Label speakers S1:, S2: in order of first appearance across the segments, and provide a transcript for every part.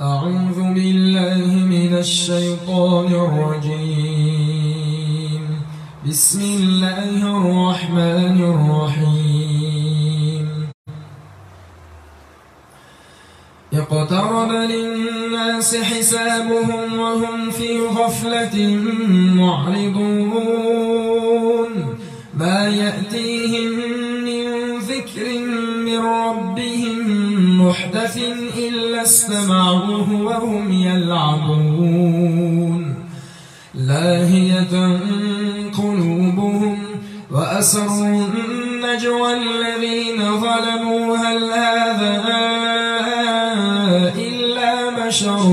S1: أعوذ بالله من الشيطان الرجيم. بسم الله الرحمن الرحيم. اقترب للناس حسابهم وهم في غفلة معرضون. ما يأتيهم من ذكر من ربهم محدث إلا استمعوه وهم يلعبون. لاهية قلوبهم وأسروا النجوى الذين ظلموا هل هذا إلا بشر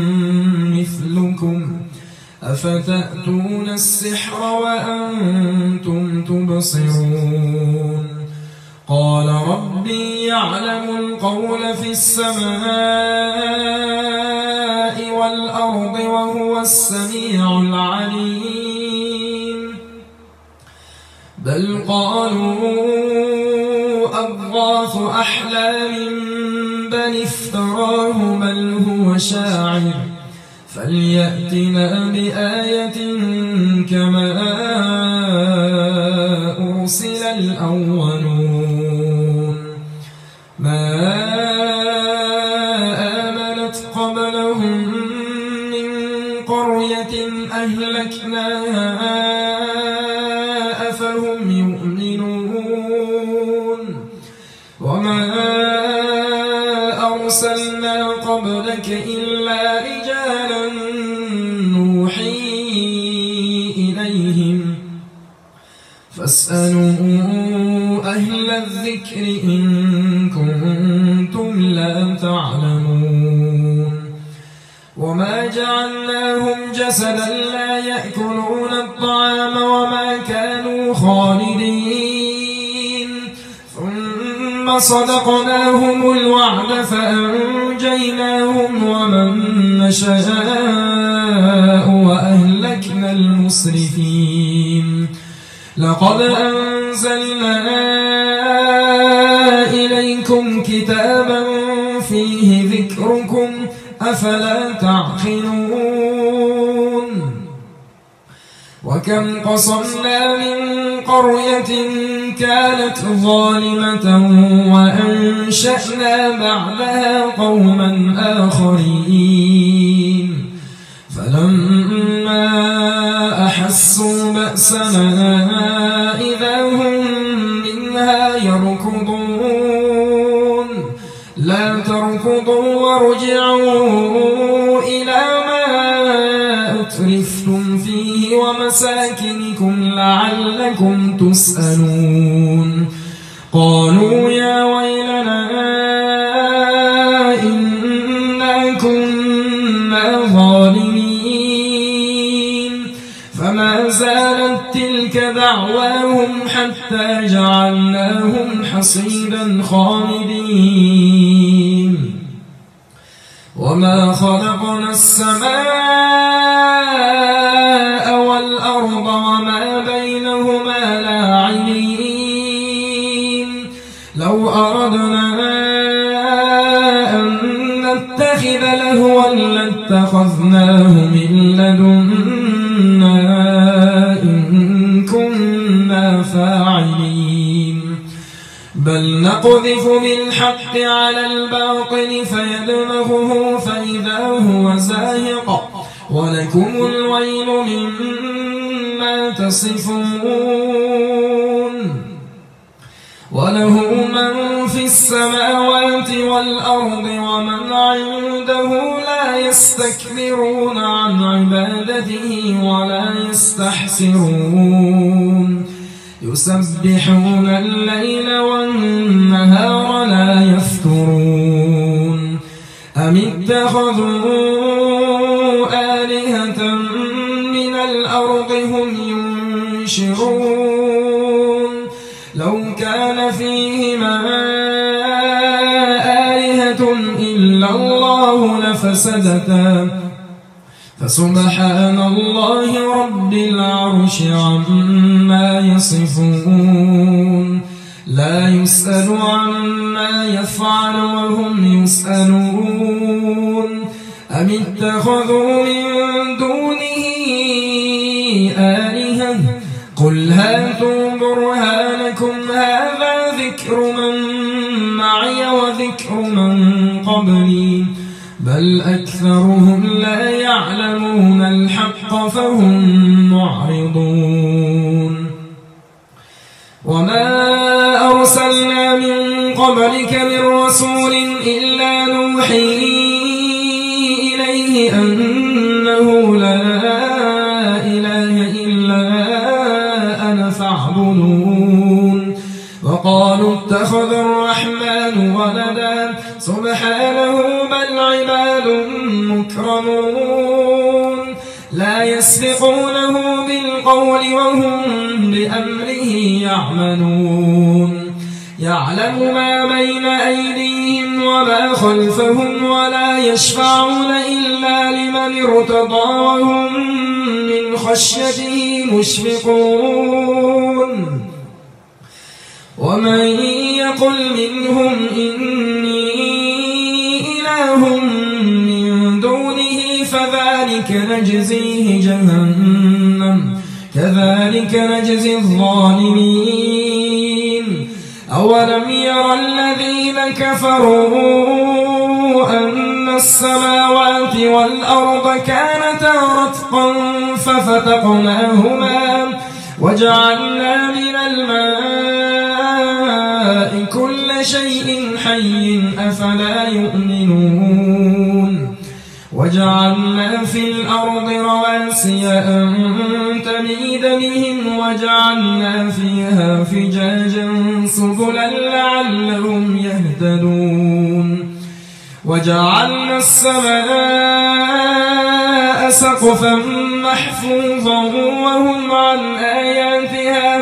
S1: مثلكم أفتأتون السحر وأنتم تبصرون. قال ربي يعلم القول في السماء والأرض وهو السميع العليم. بل قالوا أضغاث أحلام بل افتراه بل هو شاعر فليأتنا بآية كما أرسل الأولون. ما آمنت قبلهم من قرية أهلكناها أفهم يؤمنون. وما أرسلنا قبلك إلا رجالا نوحي إليهم فاسألوا أهل الذكر إن كنتم لا تعلمون. وما جعلناهم جسدا لا يأكلون الطعام وما كانوا خالدين ثم صدقناهم الوعد فأنجيناهم ومن نشاء وأهلكنا المسرفين. لقد أنزلنا إليكم كتابا فيه ذكركم أفلا تعقلون. وكم قصمنا من قرية كانت ظالمة وأنشأنا بعدها قوما آخرين فلما أحسوا بأسنا إذا هم منها يركضون. لا تركضوا وارجعوا إلى ما أترفتم فيه ومساكنكم لعلكم تسألون. قالوا يا ويلنا إنا كنا ظالمين. فما زالت تلك دعواهم حتى جعلناهم حصيدا خالدين. وما خلقنا السماء والأرض وما بينهما لاعبين. لو أردنا أن نتخذ لهوا لاتخذناه من لدنا إن كنا فاعلين. بل نقذف بالحق على الباطل فيدمغه فإذا هو زاهق ولكم الويل مما تصفون. وله من في السماوات والأرض ومن عنده لا يستكبرون عن عبادته ولا يستحسرون. يسبحون الليل والنهار لا يفترون. أم اتخذوا آلهة من الأرض هم ينشرون. لو كان فيهما آلهة إلا الله لفسدتا فسبحان الله رب العرش عما يصفون. لا يسأل عما يفعل وهم يسألون أم اتخذوا من دونه آلهة قل هاتوا برهانكم هذا ذكر من معي وذكر من قبلي بل أكثرهم لا يعلمون الحق فهم معرضون وما أرسلنا من قبلك من رسول إلا نوحي إليه أنه لا إله إلا أنا فاعبدون وقالوا اتخذ الرحمن ولدا سبحانه بل عباد مكرمون لا يسبقونه بالقول وهم بأمره يعملون يعلم ما بين أيديهم وما خلفهم ولا يشفعون إلا لمن ارتضى وهم من خشيته مشفقون ومن يقل منهم إني إله من دونه فذلك نجزيه جهنم كذلك نجزي الظالمين أولم ير الذين كفروا أن السماوات والأرض كانتا رتقا ففتقناهما وجعلنا من الماء كل شيء حي أفلا يؤمنون وجعلنا في الأرض رواسي أن تميد بهم وجعلنا فيها فجاجا سبلا لعلهم يهتدون وجعلنا السماء سقفا محفوظا وهم عن آياتها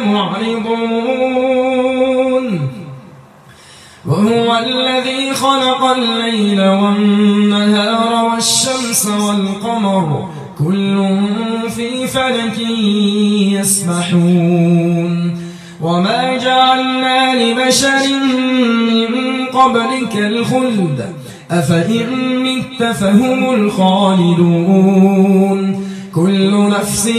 S1: معرضون وهو الذي خلق الليل والنهار والشمس والقمر كل في فلك يسبحون وما جعلنا لبشر من قبلك الخلد أفإن مت فهم الخالدون كل نفس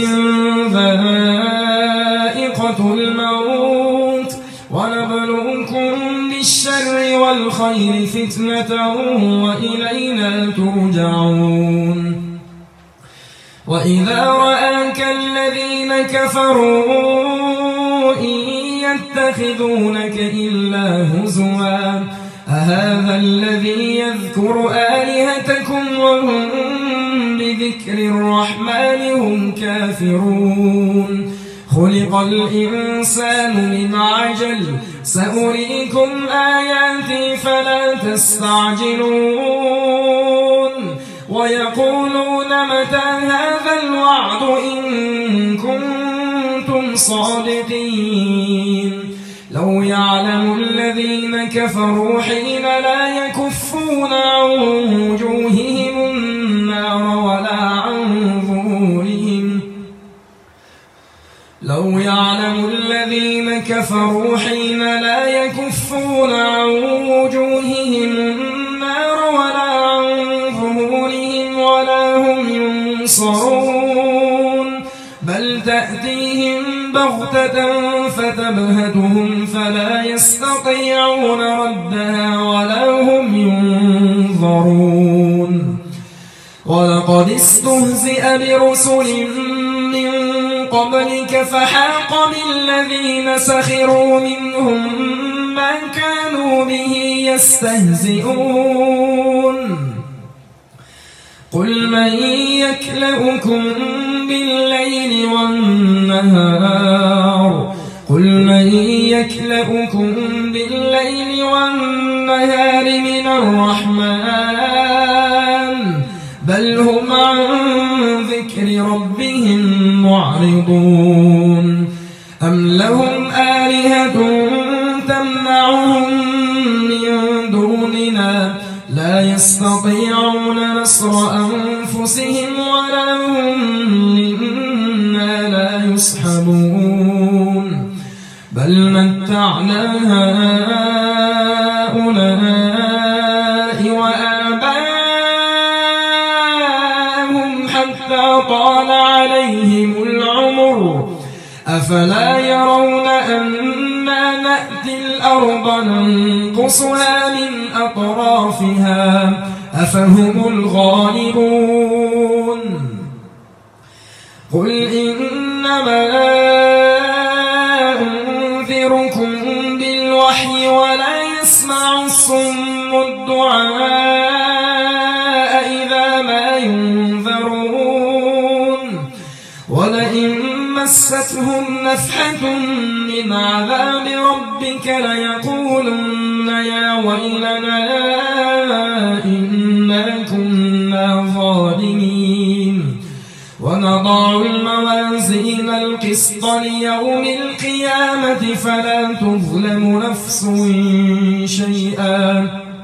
S1: ذائقة الموت ونبلوكم بالشر والخير فتنة وإلينا ترجعون وإذا رآك الذين كفروا إن يتخذونك إلا هزوا أهذا الذي يذكر آلهتكم وهم بذكر الرحمن هم كافرون خلق الإنسان من عجل سأريكم آياتي فلا تستعجلون ويقولون متى هذا الوعد إن كنتم صادقين لو يعلم الذين كفروا حين لا يكفون عن وجوههم النار ولا عن ظهورهم لو يعلم الذين كفروا حين لا يكفون عن وجوههم النار ولا عن ظهورهم ولا هم ينصرون بل تأتيهم بغتة فتبهتهم فلا يستطيعون ردها ولا هم ينظرون ولقد استهزئ برسل من قبلك فحاق بالذين سخروا منهم ما كانوا به يستهزئون قل من يكلؤكم بالليل والنهار قل من يكلؤكم بالليل والنهار من الرحمن بل هم عن ذكر ربهم معرضون أم لهم آلهة تمنعهم من دوننا لا يستطيعون نصر أنفسهم ولا هم منا لا يصحبون بل متعنا هؤلاء وآباءهم حتى طال عليهم العمر أفلا يرون أنا نأتي الأرض ننقصها من أطرافها أفهم الغالبون قل إنما أنذركم بالوحي ولا يسمع الصم الدعاء إذا ما ينذرون ولئن مستهم نفحة من عذاب ربك ليقولن يا ويلنا إنا كنا ظالمين ونضع الموازين القسط ليوم القيامة فلا تظلم نفس شيئا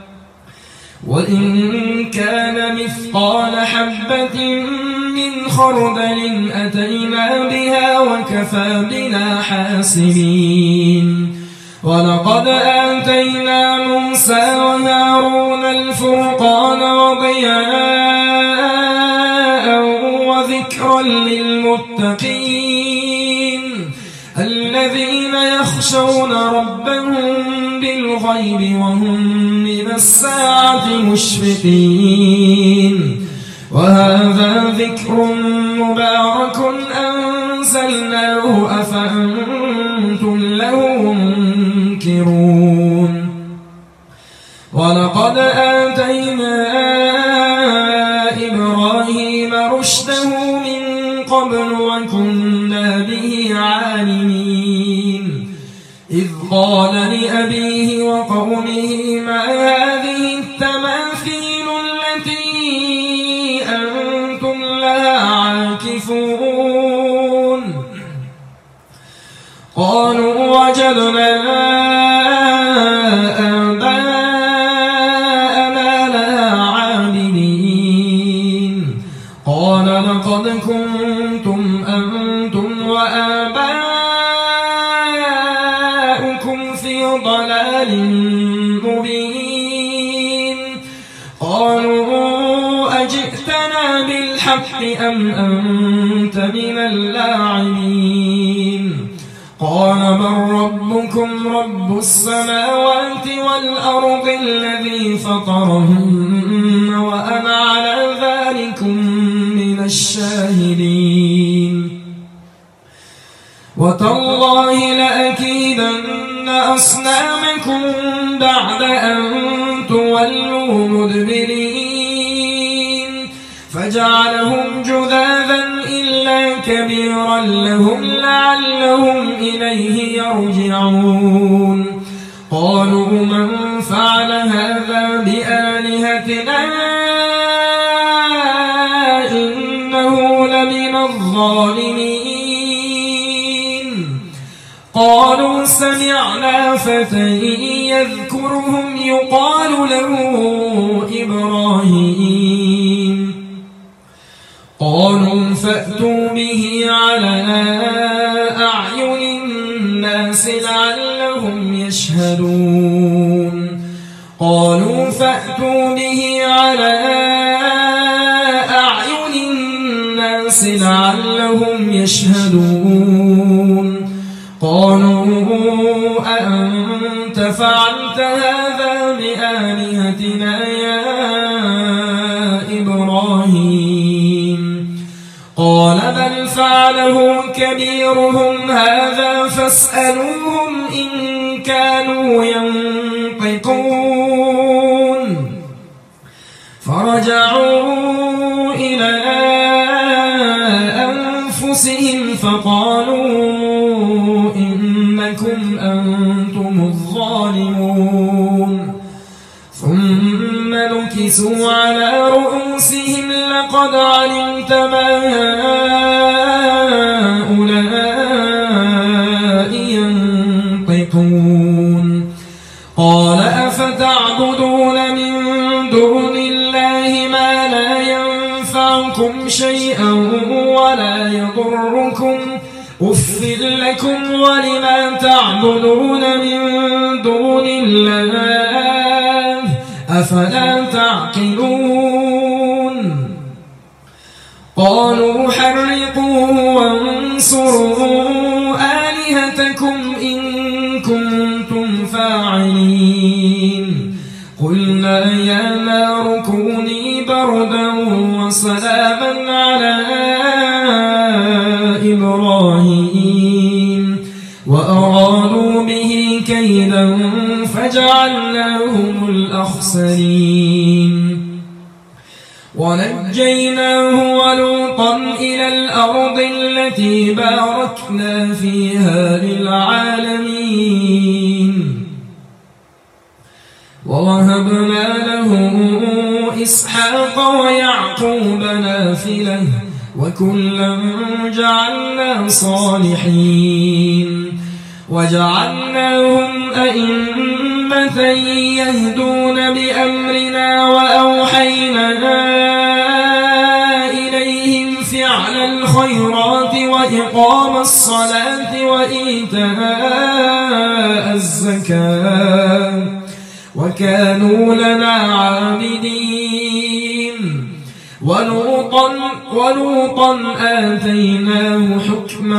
S1: وإن كان مثقال حبة من خردل أتينا بها وكفى بنا حاسبين ولقد آتينا موسى وهارون الفرقان وضياء وذكرا للمتقين الذين يخشون ربهم بالغيب وهم من الساعة مشفقين وهذا ذكر مبارك أنزلناه أفأنتم له منكرون ولقد آتينا إبراهيم رشده من قبل وكنا به عالمين إذ قال لأبيه وقومه ما هذه التماثيل التي أنتم لها عاكفون قالوا وجدنا آباءنا لها عابدين قال لقد كنتم أنتم وآباؤكم في ضلال مبين قالوا أجئتنا بالحق أم أنت من اللاعبين قال بل ربكم رب السماوات والأرض الذي فطرهن وأنا على ذلكم من الشاهدين وتالله لأكيدن أصنامكم بعد أن تولوا مدبرين فجعلهم جذاذا إلا كبيرا لهم لعلهم إليه يرجعون قالوا من فعل هذا بآلهتنا إنه لمن الظالمين قالوا سمعنا فتى يذكرهم يقال له إبراهيم قالوا فأتوا به على أعين الناس لعلهم يشهدون قالوا فأتوا به على أعين الناس لعلهم يشهدون قالوا أأنت فعلت هذا بآلهتنا يا إبراهيم قال بل فعله كبيرهم هذا فاسألوهم إن كانوا ينطقون فرجعوا إلى أنفسهم فقالوا إنكم أنتم الظالمون ثم نكسوا على رؤوسهم لقد علمت ما هؤلاء ينطقون قال أفتعبدون من دون الله ما لا ينفعكم شيئا ولا يضركم أف لكم ولما تعبدون من دون الله أفلا تعقلون قالوا حرقوه وانصروا آلهتكم إن كنتم فاعلين قلنا يا نار كوني بردا وسلاما على إبراهيم وأرادوا به كيدا فجعلناهم الأخسرين ونجيناه ولوطا إلى الأرض التي باركنا فيها للعالمين ووهبنا له إسحاق ويعقوب نافلة وكلا جعلنا صالحين وجعلناهم أئمة يهدون بأمرنا وأوحينا إليهم فعل الخيرات وإقام الصلاة وإيتاء الزكاة وكانوا لنا عابدين ولوطا آتيناه حكما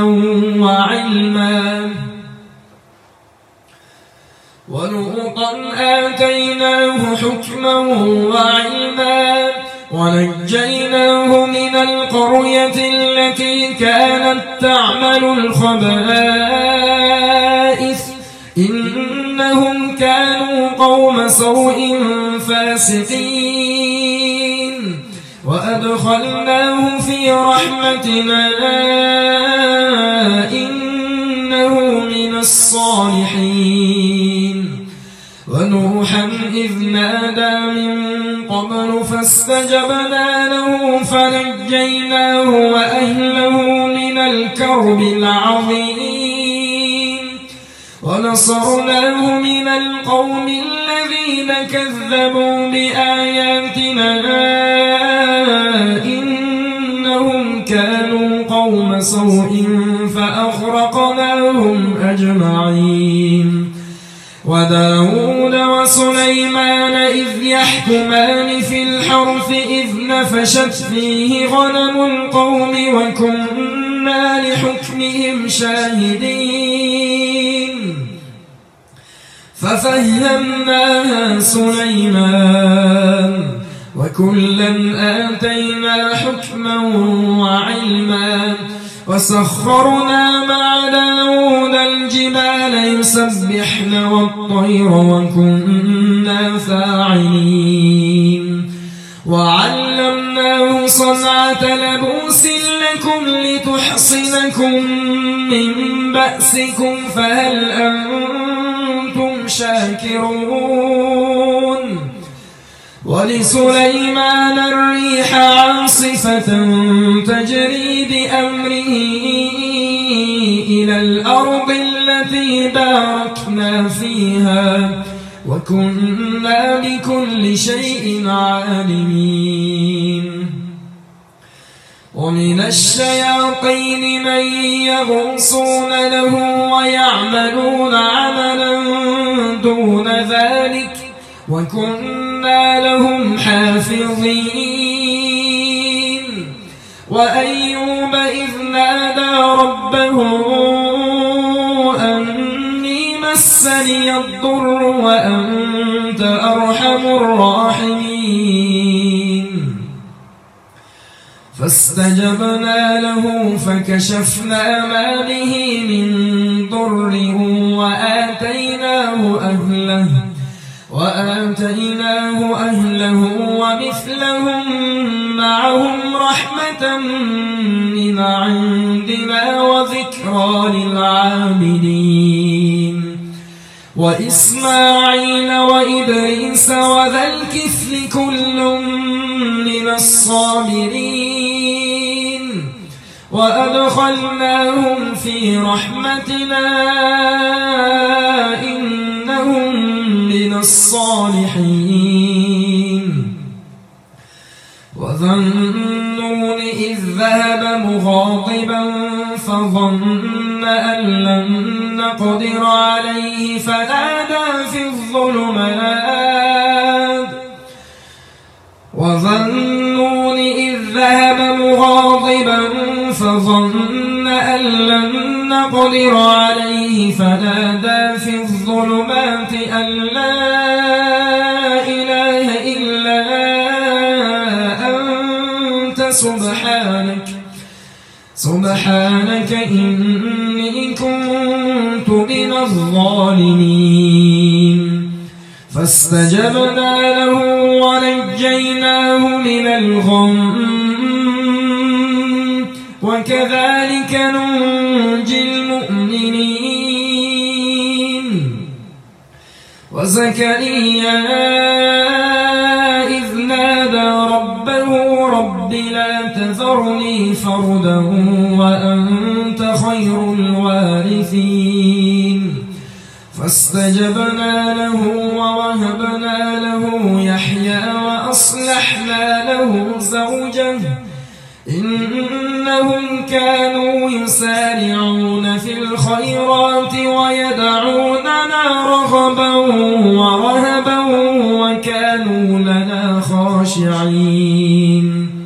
S1: وعلما ونجيناه من القرية التي كانت تعمل الخبائث إنهم كانوا قوم سوء فاسقين وأدخلناه في رحمتنا إنه من الصالحين ونوحا إذ نادى من قبل فاستجبنا له فنجيناه وأهله من الكرب العظيم ونصرناه من القوم الذين كذبوا بآياتنا إنهم كانوا قوم سوء فأغرقناهم أجمعين وداود وسليمان إذ يحكمان في الحرث إذ نفشت فيه غنم القوم وكنا لحكمهم شاهدين ففهمناها سليمان وكلا آتينا حكما وعلما وسخرنا مع داود الجبال يسبحن والطير وكنا فاعلين وعلمناه صنعة لبوس لكم لتحصنكم من بأسكم فهل أنتم شاكرون ولسليمان الريح عاصفة تجري بأمره إلى الأرض التي باركنا فيها وكنا بكل شيء عالمين ومن الشياطين من يغوصون له ويعملون عملا دون ذلك وكنا لهم حافظين وأيوب إذ نادى ربه أني مسني الضر وأنت أرحم الراحمين فاستجبنا له فكشفنا ما به من ضر وآتيناه أهله ومثلهم معهم رحمة من عندنا وذكرى للعابدين وإسماعيل وإدريس وذا الكفل كل من الصابرين وأدخلناهم في رحمتنا إنهم من الصالحين وذا النون إذ ذهب مغاضبا فظن أن لن نقدر عليه فنادى في الظلمات ذهب مغاضبا فظن أن لن نقدر عليه فنادى في الظلمات أن لا إله إلا أنت سبحانك إني كنت من الظالمين فاستجبنا له ونجيناه من الغم وكذلك ننجي المؤمنين وزكريا إذ نادى ربه رب لا تذرني فردا وأنت خير الوارثين فاستجبنا له ووهبنا له يحيى وأصلحنا له زوجه إنهم كانوا يسارعون في الخيرات ويدعوننا رغبا ورهبا وكانوا لنا خاشعين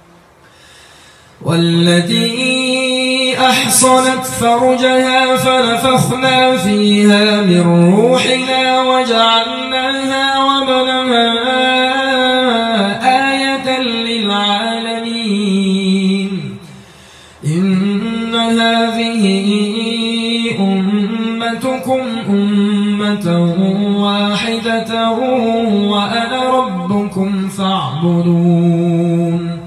S1: والتي أحصنت فرجها فنفخنا فيها من روحنا وجعلناها وابنها آية للعالمين إن هذه أمتكم أمة واحدة وأنا ربكم فاعبدون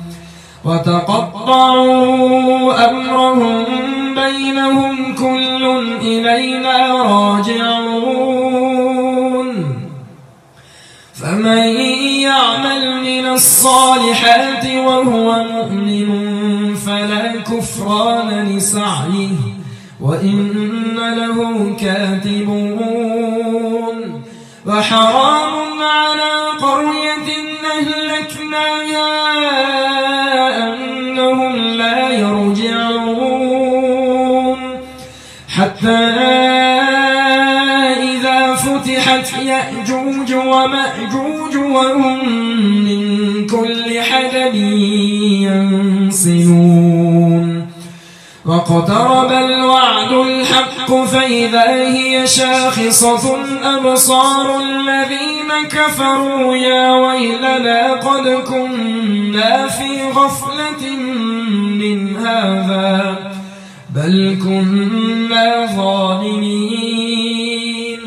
S1: وتقطعوا أمرهم بينهم كل إلينا راجعون فمن يعمل من الصالحات وهو مؤمن فلا كفران لسعيه وإن له كاتبون وحرام على قرية أهلكناها أنهم لا يرجعون حتى إذا فتحت يأجوج ومأجوج وهم من كل حدب ينسلون واقترب الوعد الحق فإذا هي شاخصة أبصار الذين كفروا يا ويلنا قد كنا في غفلة من هذا بل كنا ظالمين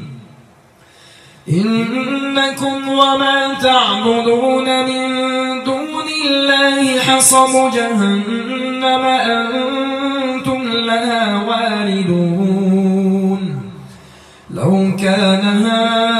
S1: إنكم وما تعبدون من دون الله حصب جهنم أنتم لها واردون لو كان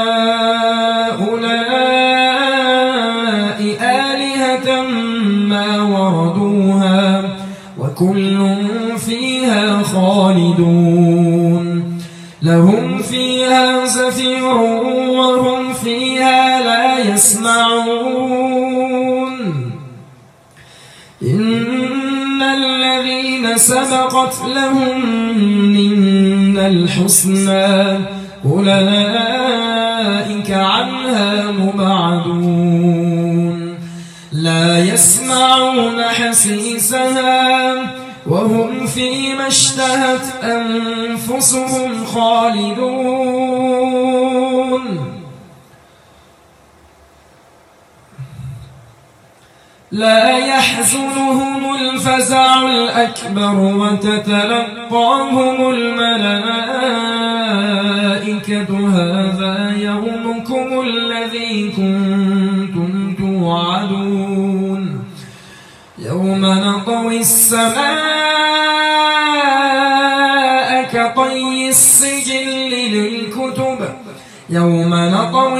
S1: هؤلاء آلهة ما وردوها وكل فيها خالدون لهم فيها زفير وهم فيها لا يسمعون إن الذين سبقت لهم منا الحسنى أولئك عنها مبعدون لا يسمعون حسيسها وهم فيما اشتهت أنفسهم خالدون لا يحزنهم الفزع الأكبر وتتلقاهم الملائكة هذا يومكم الذي كنتم توعدون يوم نطوي السماء كطي السجل للكتب يوم نطوي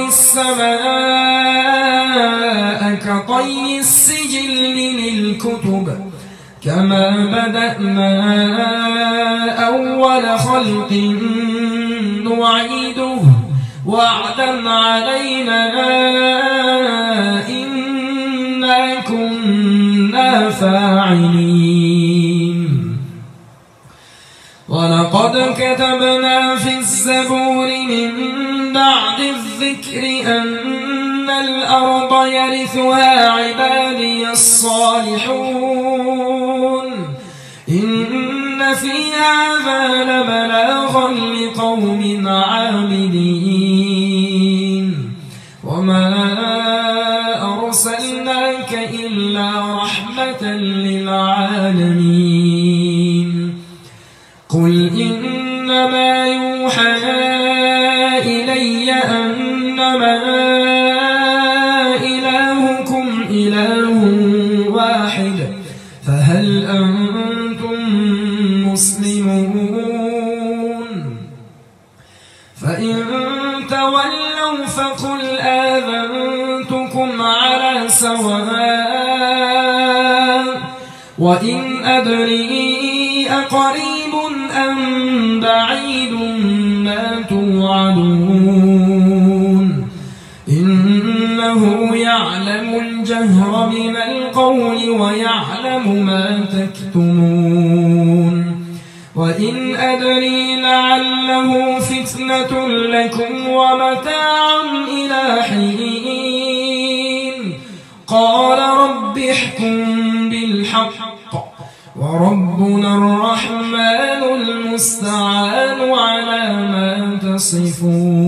S1: السماء كطي السجل للكتب كما بدأنا أول خلق نعيده وعدا علينا إنا كنا فاعلين ولقد كتبنا في الزبور من بعد الذكر أن وإن الأرض يرثها عبادي الصالحون إن في هذا لبلاغا لقوم عابدين وما أرسلناك إلا رحمة للعالمين قل إنما يوحى إلي أنما إلهكم إله واحد فهل أنتم مسلمون فإن تولوا فقل آذنتكم على سواء وإن أدري أقريب أم بعيد ما توعدون إنه يعلم الجهر من القول ويعلم ما تكتمون وإن أدري لعله فتنة لكم ومتاع إلى حين قال رب احكم بالحق وربنا الرحمن المستعان على ما تصفون